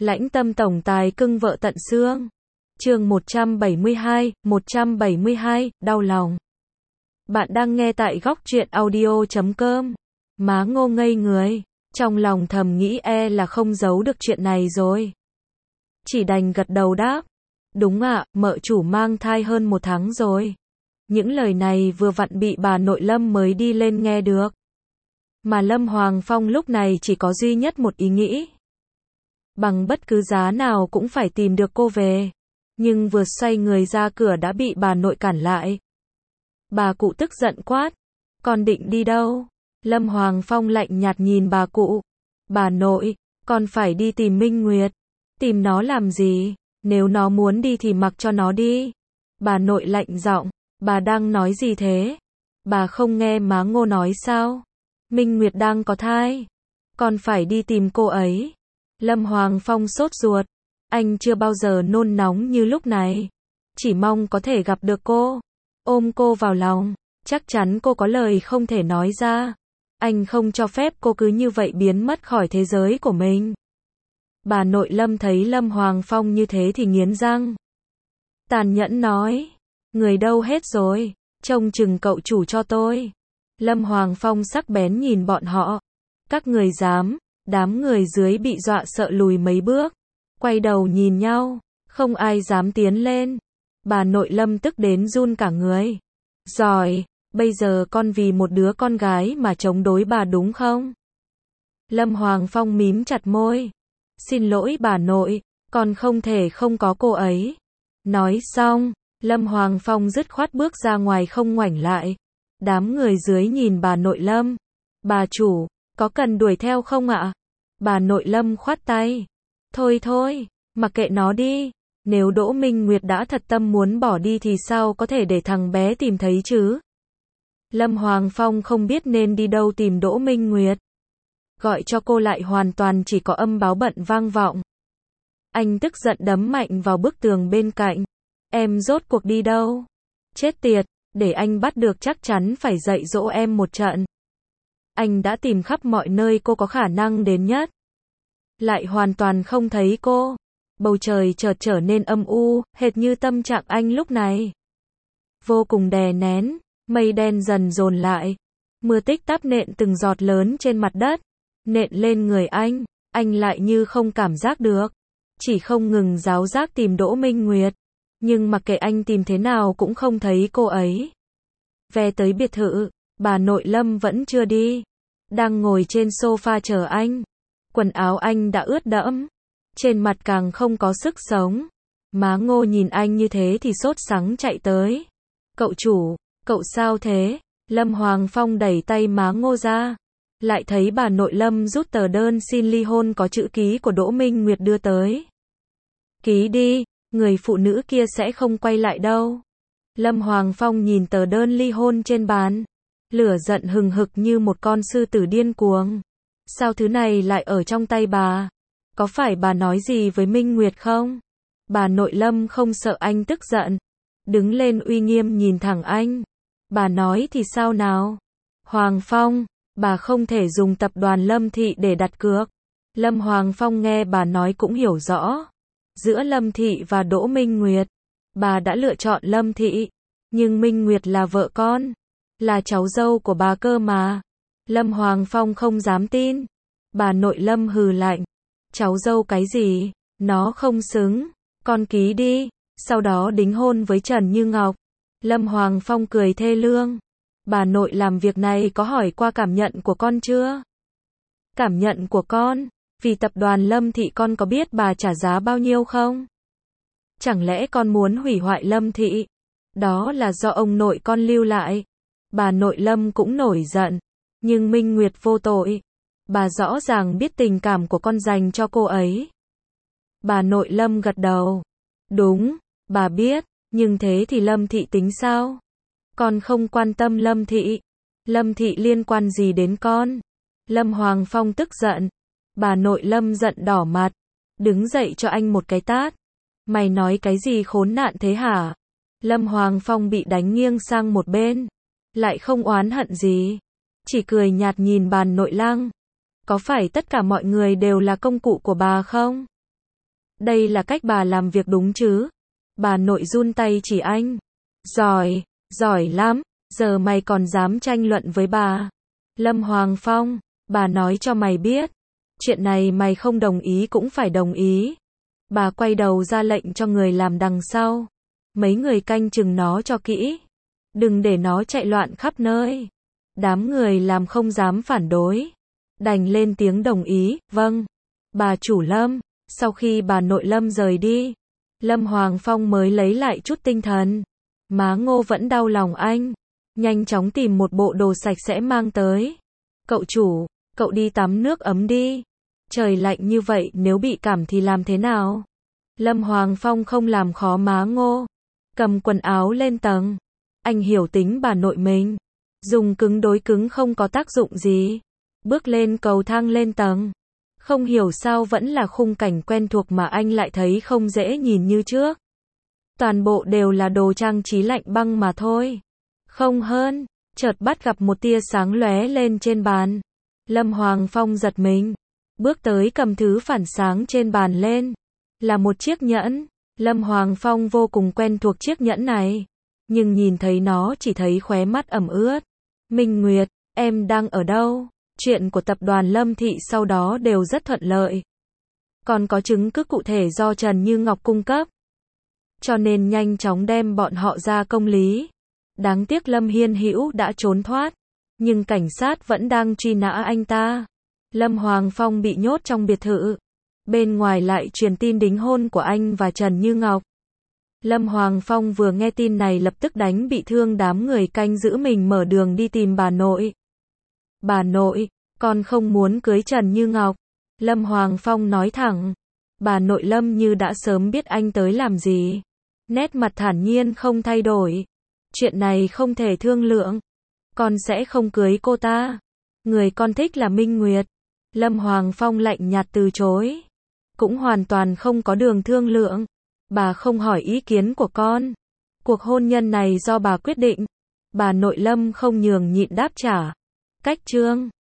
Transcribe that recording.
Lãnh tâm tổng tài cưng vợ tận xương. Chương 172, đau lòng. Bạn đang nghe tại góc truyện audio.com. Má Ngô ngây người, trong lòng thầm nghĩ là không giấu được chuyện này rồi. Chỉ đành gật đầu đáp. Đúng ạ, mợ chủ mang thai hơn 1 tháng rồi. Những lời này vừa vặn bị bà nội Lâm mới đi lên nghe được. Mà Lâm Hoàng Phong lúc này chỉ có duy nhất một ý nghĩ. Bằng bất cứ giá nào cũng phải tìm được cô về. Nhưng vừa xoay người ra cửa đã bị bà nội cản lại. Bà cụ tức giận quát. Con định đi đâu? Lâm Hoàng Phong lạnh nhạt nhìn bà cụ. Bà nội, con phải đi tìm Minh Nguyệt. Tìm nó làm gì? Nếu nó muốn đi thì mặc cho nó đi. Bà nội lạnh giọng. Bà đang nói gì thế? Bà không nghe má Ngô nói sao? Minh Nguyệt đang có thai. Con phải đi tìm cô ấy. Lâm Hoàng Phong sốt ruột. Anh chưa bao giờ nôn nóng như lúc này. Chỉ mong có thể gặp được cô. Ôm cô vào lòng. Chắc chắn cô có lời không thể nói ra. Anh không cho phép cô cứ như vậy biến mất khỏi thế giới của mình. Bà nội Lâm thấy Lâm Hoàng Phong như thế thì nghiến răng. Tàn nhẫn nói. Người đâu hết rồi? Trông chừng cậu chủ cho tôi. Lâm Hoàng Phong sắc bén nhìn bọn họ. Các người dám? Đám người dưới bị dọa sợ lùi mấy bước. Quay đầu nhìn nhau. Không ai dám tiến lên. Bà nội Lâm tức đến run cả người. Giỏi, bây giờ con vì một đứa con gái mà chống đối bà đúng không? Lâm Hoàng Phong mím chặt môi. Xin lỗi bà nội, con không thể không có cô ấy. Nói xong, Lâm Hoàng Phong dứt khoát bước ra ngoài không ngoảnh lại. Đám người dưới nhìn bà nội Lâm. Bà chủ, có cần đuổi theo không ạ? Bà nội Lâm khoát tay. Thôi thôi, mặc kệ nó đi. Nếu Đỗ Minh Nguyệt đã thật tâm muốn bỏ đi thì sao có thể để thằng bé tìm thấy chứ? Lâm Hoàng Phong không biết nên đi đâu tìm Đỗ Minh Nguyệt. Gọi cho cô lại hoàn toàn chỉ có âm báo bận vang vọng. Anh tức giận đấm mạnh vào bức tường bên cạnh. Em rốt cuộc đi đâu? Chết tiệt, để anh bắt được chắc chắn phải dạy dỗ em một trận. Anh đã tìm khắp mọi nơi cô có khả năng đến nhất. Lại hoàn toàn không thấy cô. Bầu trời chợt trở nên âm u, hệt như tâm trạng anh lúc này. Vô cùng đè nén, mây đen dần dồn lại. Mưa tích tắp nện từng giọt lớn trên mặt đất. Nện lên người anh lại như không cảm giác được. Chỉ không ngừng giáo giác tìm Đỗ Minh Nguyệt. Nhưng mặc kệ anh tìm thế nào cũng không thấy cô ấy. Về tới biệt thự, bà nội Lâm vẫn chưa đi. Đang ngồi trên sofa chờ anh. Quần áo anh đã ướt đẫm. Trên mặt càng không có sức sống. Má Ngô nhìn anh như thế thì sốt sắng chạy tới. Cậu chủ, cậu sao thế? Lâm Hoàng Phong đẩy tay má Ngô ra. Lại thấy bà nội Lâm rút tờ đơn xin ly hôn có chữ ký của Đỗ Minh Nguyệt đưa tới. Ký đi, người phụ nữ kia sẽ không quay lại đâu. Lâm Hoàng Phong nhìn tờ đơn ly hôn trên bàn. Lửa giận hừng hực như một con sư tử điên cuồng. Sao thứ này lại ở trong tay bà? Có phải bà nói gì với Minh Nguyệt không? Bà nội Lâm không sợ anh tức giận. Đứng lên uy nghiêm nhìn thẳng anh. Bà nói thì sao nào? Hoàng Phong, bà không thể dùng tập đoàn Lâm Thị để đặt cược. Lâm Hoàng Phong nghe bà nói cũng hiểu rõ. Giữa Lâm Thị và Đỗ Minh Nguyệt, bà đã lựa chọn Lâm Thị. Nhưng Minh Nguyệt là vợ con. Là cháu dâu của bà cơ mà. Lâm Hoàng Phong không dám tin. Bà nội Lâm hừ lạnh. Cháu dâu cái gì? Nó không xứng. Con ký đi. Sau đó đính hôn với Trần Như Ngọc. Lâm Hoàng Phong cười thê lương. Bà nội làm việc này có hỏi qua cảm nhận của con chưa? Cảm nhận của con? Vì tập đoàn Lâm Thị con có biết bà trả giá bao nhiêu không? Chẳng lẽ con muốn hủy hoại Lâm Thị? Đó là do ông nội con lưu lại. Bà nội Lâm cũng nổi giận. Nhưng Minh Nguyệt vô tội. Bà rõ ràng biết tình cảm của con dành cho cô ấy. Bà nội Lâm gật đầu. Đúng, bà biết, nhưng thế thì Lâm Thị tính sao? Con không quan tâm Lâm Thị. Lâm Thị liên quan gì đến con? Lâm Hoàng Phong tức giận. Bà nội Lâm giận đỏ mặt. Đứng dậy cho anh một cái tát. Mày nói cái gì khốn nạn thế hả? Lâm Hoàng Phong bị đánh nghiêng sang một bên. Lại không oán hận gì. Chỉ cười nhạt nhìn bà nội Lăng. Có phải tất cả mọi người đều là công cụ của bà không? Đây là cách bà làm việc đúng chứ? Bà nội run tay chỉ anh. Giỏi, giỏi lắm, giờ mày còn dám tranh luận với bà. Lâm Hoàng Phong, bà nói cho mày biết. Chuyện này mày không đồng ý cũng phải đồng ý. Bà quay đầu ra lệnh cho người làm đằng sau. Mấy người canh chừng nó cho kỹ. Đừng để nó chạy loạn khắp nơi. Đám người làm không dám phản đối. Đành lên tiếng đồng ý, vâng. Bà chủ Lâm, sau khi bà nội Lâm rời đi, Lâm Hoàng Phong mới lấy lại chút tinh thần. Má Ngô vẫn đau lòng anh. Nhanh chóng tìm một bộ đồ sạch sẽ mang tới. Cậu chủ, cậu đi tắm nước ấm đi. Trời lạnh như vậy nếu bị cảm thì làm thế nào? Lâm Hoàng Phong không làm khó má Ngô. Cầm quần áo lên tầng. Anh hiểu tính bà nội mình. Dùng cứng đối cứng không có tác dụng gì. Bước lên cầu thang lên tầng. Không hiểu sao vẫn là khung cảnh quen thuộc mà anh lại thấy không dễ nhìn như trước. Toàn bộ đều là đồ trang trí lạnh băng mà thôi. Không hơn, chợt bắt gặp một tia sáng lóe lên trên bàn. Lâm Hoàng Phong giật mình. Bước tới cầm thứ phản sáng trên bàn lên. Là một chiếc nhẫn. Lâm Hoàng Phong vô cùng quen thuộc chiếc nhẫn này. Nhưng nhìn thấy nó chỉ thấy khóe mắt ẩm ướt. Minh Nguyệt, em đang ở đâu? Chuyện của tập đoàn Lâm Thị sau đó đều rất thuận lợi. Còn có chứng cứ cụ thể do Trần Như Ngọc cung cấp. Cho nên nhanh chóng đem bọn họ ra công lý. Đáng tiếc Lâm Hiên Hữu đã trốn thoát. Nhưng cảnh sát vẫn đang truy nã anh ta. Lâm Hoàng Phong bị nhốt trong biệt thự. Bên ngoài lại truyền tin đính hôn của anh và Trần Như Ngọc. Lâm Hoàng Phong vừa nghe tin này lập tức đánh bị thương đám người canh giữ mình mở đường đi tìm bà nội. Bà nội, con không muốn cưới Trần Như Ngọc. Lâm Hoàng Phong nói thẳng. Bà nội Lâm như đã sớm biết anh tới làm gì. Nét mặt thản nhiên không thay đổi. Chuyện này không thể thương lượng. Con sẽ không cưới cô ta. Người con thích là Minh Nguyệt. Lâm Hoàng Phong lạnh nhạt từ chối. Cũng hoàn toàn không có đường thương lượng. Bà không hỏi ý kiến của con. Cuộc hôn nhân này do bà quyết định. Bà nội Lâm không nhường nhịn đáp trả. Cách chương